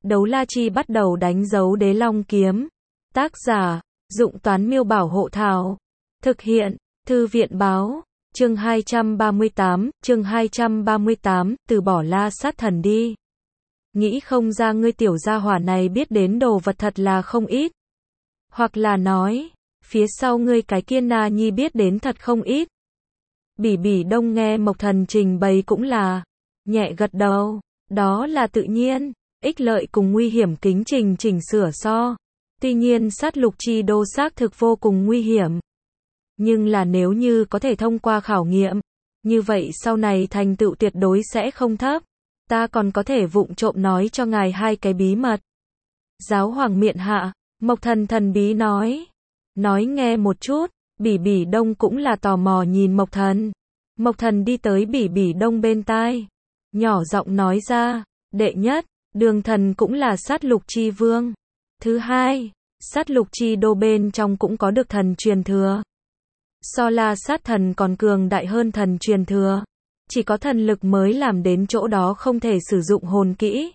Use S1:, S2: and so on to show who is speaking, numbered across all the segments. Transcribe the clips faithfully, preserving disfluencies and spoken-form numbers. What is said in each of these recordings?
S1: Đấu la chi bắt đầu đánh dấu đế long kiếm. Tác giả, Dụng Toán Miêu Bảo Hộ Thảo. Thực hiện, Thư viện Báo. Chương hai trăm ba mươi tám, chương hai trăm ba mươi tám, từ bỏ La Sát Thần đi. Nghĩ không ra ngươi tiểu gia hỏa này biết đến đồ vật thật là không ít. Hoặc là nói, phía sau ngươi cái kia Na Nhi biết đến thật không ít. Bỉ Bỉ Đông nghe Mộc Thần trình bày cũng là nhẹ gật đầu, đó là tự nhiên, ích lợi cùng nguy hiểm kính trình chỉnh sửa so. Tuy nhiên sát lục chi đô xác thực vô cùng nguy hiểm. Nhưng là nếu như có thể thông qua khảo nghiệm, như vậy sau này thành tựu tuyệt đối sẽ không thấp. Ta còn có thể vụng trộm nói cho ngài hai cái bí mật. Giáo hoàng miện hạ, Mộc Thần thần bí nói. Nói nghe một chút, Bỉ Bỉ Đông cũng là tò mò nhìn Mộc Thần. Mộc Thần đi tới Bỉ Bỉ Đông bên tai, nhỏ giọng nói ra, đệ nhất, Đường Thần cũng là sát lục chi vương. Thứ hai, sát lục chi đô bên trong cũng có được thần truyền thừa. So La Sát Thần còn cường đại hơn thần truyền thừa. Chỉ có thần lực mới làm đến chỗ đó không thể sử dụng hồn kỹ.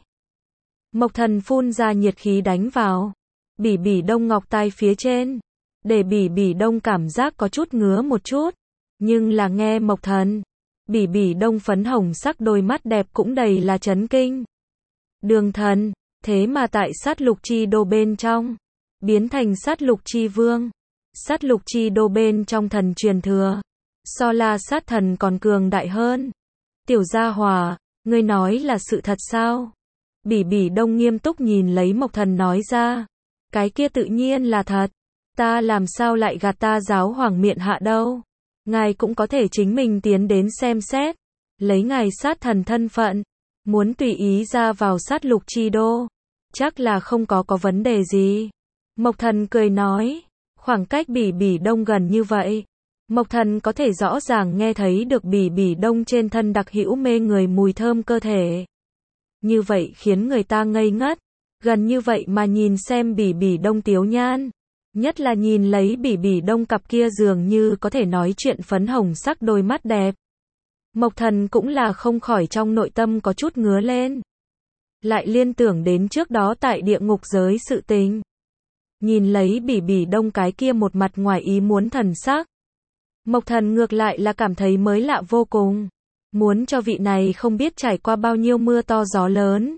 S1: Mộc Thần phun ra nhiệt khí đánh vào Bỉ Bỉ Đông ngọc tai phía trên, để Bỉ Bỉ Đông cảm giác có chút ngứa một chút. Nhưng là nghe Mộc Thần, Bỉ Bỉ Đông phấn hồng sắc đôi mắt đẹp cũng đầy là chấn kinh. Đường Thần, thế mà tại sát lục chi đô bên trong, biến thành sát lục chi vương. Sát lục chi đô bên trong thần truyền thừa, so La Sát Thần còn cường đại hơn. Tiểu gia hòa, ngươi nói là sự thật sao? Bỉ Bỉ Đông nghiêm túc nhìn lấy Mộc Thần nói ra. Cái kia tự nhiên là thật. Ta làm sao lại gạt ta giáo hoàng miện hạ đâu? Ngài cũng có thể chính mình tiến đến xem xét. Lấy ngài sát thần thân phận, muốn tùy ý ra vào sát lục chi đô, chắc là không có có vấn đề gì. Mộc Thần cười nói. Khoảng cách Bỉ Bỉ Đông gần như vậy, Mộc Thần có thể rõ ràng nghe thấy được Bỉ Bỉ Đông trên thân đặc hữu mê người mùi thơm cơ thể. Như vậy khiến người ta ngây ngất, gần như vậy mà nhìn xem Bỉ Bỉ Đông tiếu nhan, nhất là nhìn lấy Bỉ Bỉ Đông cặp kia dường như có thể nói chuyện phấn hồng sắc đôi mắt đẹp. Mộc Thần cũng là không khỏi trong nội tâm có chút ngứa lên. Lại liên tưởng đến trước đó tại địa ngục giới sự tình. Nhìn lấy Bỉ Bỉ Đông cái kia một mặt ngoài ý muốn thần sắc, Mộc Thần ngược lại là cảm thấy mới lạ vô cùng. Muốn cho vị này không biết trải qua bao nhiêu mưa to gió lớn,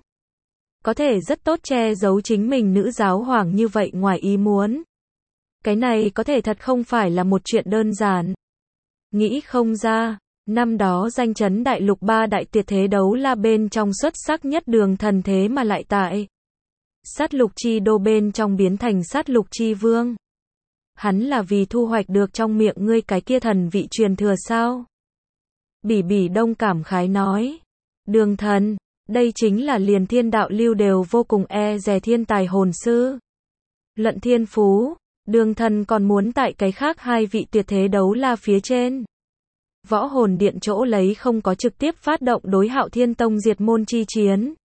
S1: có thể rất tốt che giấu chính mình nữ giáo hoàng như vậy ngoài ý muốn. Cái này có thể thật không phải là một chuyện đơn giản. Nghĩ không ra, năm đó danh chấn đại lục ba đại tuyệt thế đấu la bên trong xuất sắc nhất Đường Thần thế mà lại tại sát lục chi đô bên trong biến thành sát lục chi vương. Hắn là vì thu hoạch được trong miệng ngươi cái kia thần vị truyền thừa sao? Bỉ Bỉ Đông cảm khái nói. Đường Thần, đây chính là liền thiên đạo lưu đều vô cùng e dè thiên tài hồn sư. Luận thiên phú, Đường Thần còn muốn tại cái khác hai vị tuyệt thế đấu la phía trên. Võ hồn điện chỗ lấy không có trực tiếp phát động đối Hạo Thiên Tông diệt môn chi chiến.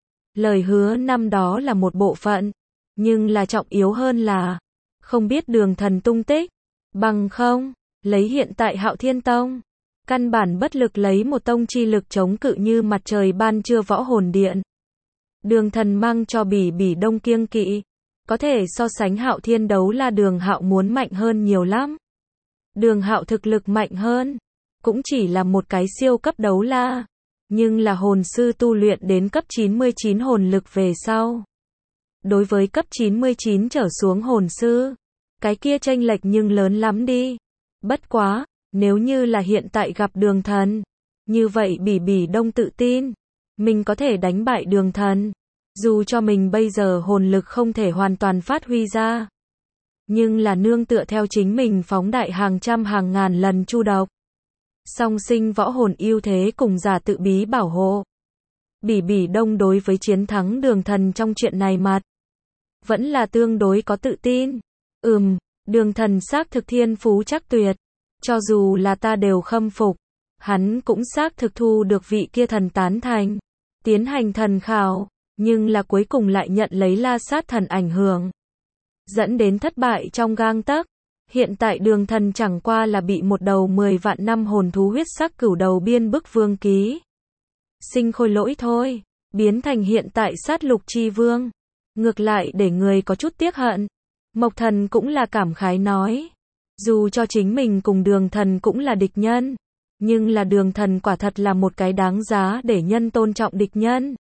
S1: Lời hứa năm đó là một bộ phận, nhưng là trọng yếu hơn là không biết Đường Thần tung tích, bằng không, lấy hiện tại Hạo Thiên Tông, căn bản bất lực lấy một tông chi lực chống cự như mặt trời ban trưa võ hồn điện. Đường Thần mang cho Bỉ Bỉ Đông kiêng kỵ, có thể so sánh Hạo Thiên đấu la Đường Hạo muốn mạnh hơn nhiều lắm. Đường Hạo thực lực mạnh hơn, cũng chỉ là một cái siêu cấp đấu la. Nhưng là hồn sư tu luyện đến cấp chín mươi chín hồn lực về sau. Đối với cấp chín mươi chín trở xuống hồn sư, cái kia chênh lệch nhưng lớn lắm đi. Bất quá, nếu như là hiện tại gặp Đường Thần, như vậy Bỉ Bỉ Đông tự tin, mình có thể đánh bại Đường Thần. Dù cho mình bây giờ hồn lực không thể hoàn toàn phát huy ra, nhưng là nương tựa theo chính mình phóng đại hàng trăm hàng ngàn lần chu độc. Song sinh võ hồn ưu thế cùng giả tự bí bảo hộ. Bỉ Bỉ Đông đối với chiến thắng Đường Thần trong chuyện này mặt vẫn là tương đối có tự tin. Ừm, Đường Thần xác thực thiên phú chắc tuyệt, cho dù là ta đều khâm phục. Hắn cũng xác thực thu được vị kia thần tán thành, tiến hành thần khảo, nhưng là cuối cùng lại nhận lấy La Sát Thần ảnh hưởng, dẫn đến thất bại trong gang tấc. Hiện tại Đường Thần chẳng qua là bị một đầu mười vạn năm hồn thú huyết sắc cửu đầu biên bức vương ký sinh khôi lỗi thôi. biến thành hiện tại sát lục chi vương. Ngược lại để người có chút tiếc hận. Mộc Thần cũng là cảm khái nói. Dù cho chính mình cùng Đường Thần cũng là địch nhân, nhưng là Đường Thần quả thật là một cái đáng giá để nhân tôn trọng địch nhân.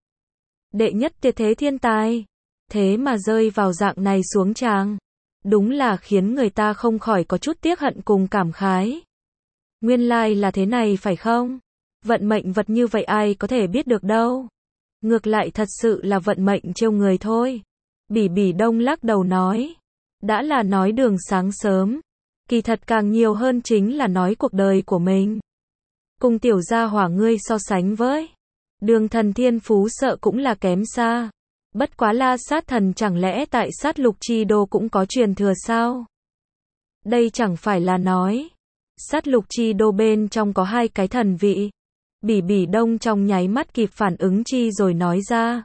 S1: Đệ nhất tuyệt thế thiên tài, thế mà rơi vào dạng này xuống tràng. Đúng là khiến người ta không khỏi có chút tiếc hận cùng cảm khái. Nguyên lai là thế này phải không? Vận mệnh vật như vậy ai có thể biết được đâu. Ngược lại thật sự là vận mệnh trêu người thôi. Bỉ Bỉ Đông lắc đầu nói. Đã là nói đường sáng sớm. Kỳ thật càng nhiều hơn chính là nói cuộc đời của mình. Cùng tiểu gia hỏa ngươi so sánh với Đường Thần thiên phú sợ cũng là kém xa. Bất quá La Sát Thần chẳng lẽ tại sát lục chi đô cũng có truyền thừa sao? Đây chẳng phải là nói. Sát lục chi đô bên trong có hai cái thần vị. Bỉ Bỉ Đông trong nháy mắt kịp phản ứng chi rồi nói ra.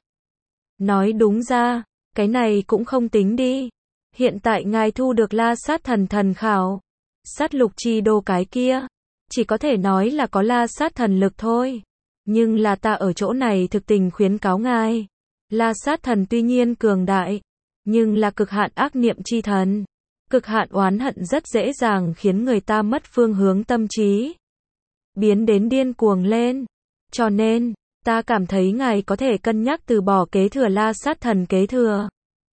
S1: Nói đúng ra, cái này cũng không tính đi. Hiện tại ngài thu được La Sát Thần thần khảo. Sát lục chi đô cái kia. Chỉ có thể nói là có La Sát Thần lực thôi. Nhưng là ta ở chỗ này thực tình khuyến cáo ngài. La Sát Thần tuy nhiên cường đại, nhưng là cực hạn ác niệm chi thần. Cực hạn oán hận rất dễ dàng khiến người ta mất phương hướng tâm trí. Biến đến điên cuồng lên. Cho nên, ta cảm thấy ngài có thể cân nhắc từ bỏ kế thừa La Sát Thần kế thừa.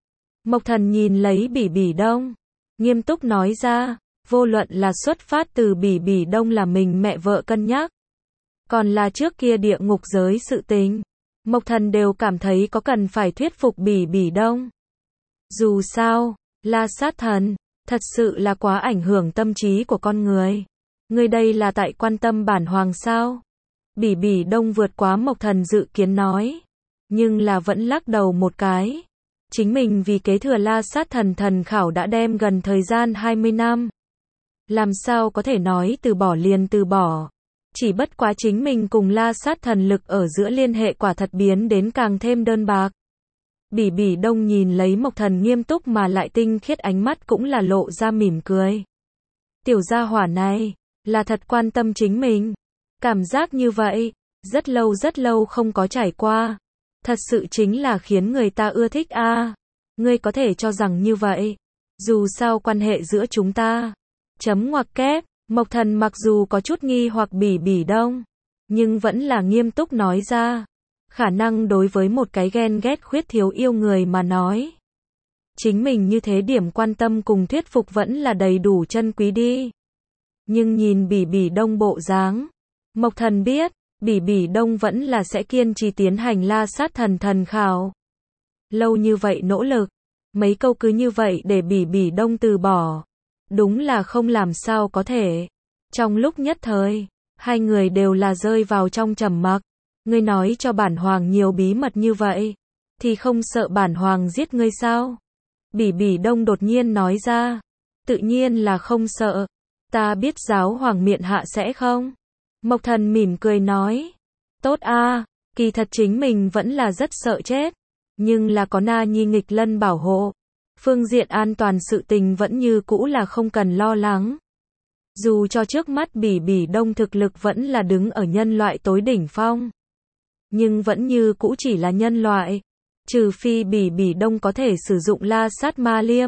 S1: Mộc Thần nhìn lấy Bỉ Bỉ Đông, nghiêm túc nói ra, vô luận là xuất phát từ Bỉ Bỉ Đông là mình mẹ vợ cân nhắc, còn là trước kia địa ngục giới sự tình, Mộc Thần đều cảm thấy có cần phải thuyết phục Bỉ Bỉ Đông. Dù sao, La Sát Thần, thật sự là quá ảnh hưởng tâm trí của con người. Người đây là tại quan tâm bản hoàng sao? Bỉ Bỉ Đông vượt quá Mộc Thần dự kiến nói, nhưng là vẫn lắc đầu một cái. Chính mình vì kế thừa La Sát Thần thần khảo đã đem gần thời gian hai mươi năm. Làm sao có thể nói từ bỏ liền từ bỏ. Chỉ bất quá chính mình cùng La Sát Thần lực ở giữa liên hệ quả thật biến đến càng thêm đơn bạc. Bỉ Bỉ Đông nhìn lấy Mộc Thần nghiêm túc mà lại tinh khiết ánh mắt cũng là lộ ra mỉm cười. Tiểu gia hỏa này, là thật quan tâm chính mình. Cảm giác như vậy, rất lâu rất lâu không có trải qua. Thật sự chính là khiến người ta ưa thích a. À, ngươi có thể cho rằng như vậy. Dù sao quan hệ giữa chúng ta. Chấm ngoặc kép, Mộc Thần mặc dù có chút nghi hoặc Bỉ Bỉ Đông, nhưng vẫn là nghiêm túc nói ra. Khả năng đối với một cái ghen ghét khuyết thiếu yêu người mà nói. Chính mình như thế điểm quan tâm cùng thuyết phục vẫn là đầy đủ chân quý đi. Nhưng nhìn Bỉ Bỉ Đông bộ dáng, Mộc Thần biết, Bỉ Bỉ Đông vẫn là sẽ kiên trì tiến hành La Sát Thần thần khảo. Lâu như vậy nỗ lực, mấy câu cứ như vậy để Bỉ Bỉ Đông từ bỏ. Đúng là không làm sao có thể. Trong lúc nhất thời, hai người đều là rơi vào trong trầm mặc. Ngươi nói cho bản hoàng nhiều bí mật như vậy, thì không sợ bản hoàng giết ngươi sao? Bỉ Bỉ Đông đột nhiên nói ra. Tự nhiên là không sợ. Ta biết giáo hoàng miện hạ sẽ không? Mộc Thần mỉm cười nói. Tốt a, à, kỳ thật chính mình vẫn là rất sợ chết. Nhưng là có Na Nhi nghịch lân bảo hộ. Phương diện an toàn sự tình vẫn như cũ là không cần lo lắng. Dù cho trước mắt Bỉ Bỉ Đông thực lực vẫn là đứng ở nhân loại tối đỉnh phong. Nhưng vẫn như cũ chỉ là nhân loại. Trừ phi Bỉ Bỉ Đông có thể sử dụng La Sát Ma Liêm.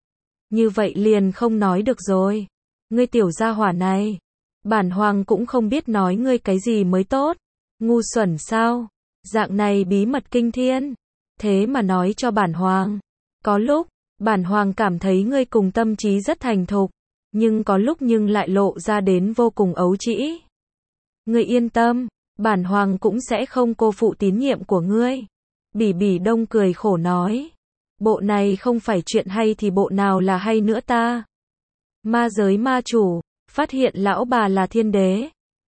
S1: Như vậy liền không nói được rồi. Ngươi tiểu gia hỏa này. Bản hoàng cũng không biết nói ngươi cái gì mới tốt. Ngu xuẩn sao? Dạng này bí mật kinh thiên. Thế mà nói cho bản hoàng. Có lúc, bản hoàng cảm thấy ngươi cùng tâm trí rất thành thục. Nhưng có lúc nhưng lại lộ ra đến vô cùng ấu trĩ. Ngươi yên tâm, bản hoàng cũng sẽ không cô phụ tín nhiệm của ngươi. Bỉ Bỉ Đông cười khổ nói. Bộ này không phải chuyện hay thì bộ nào là hay nữa ta? Ma giới ma chủ, phát hiện lão bà là thiên đế.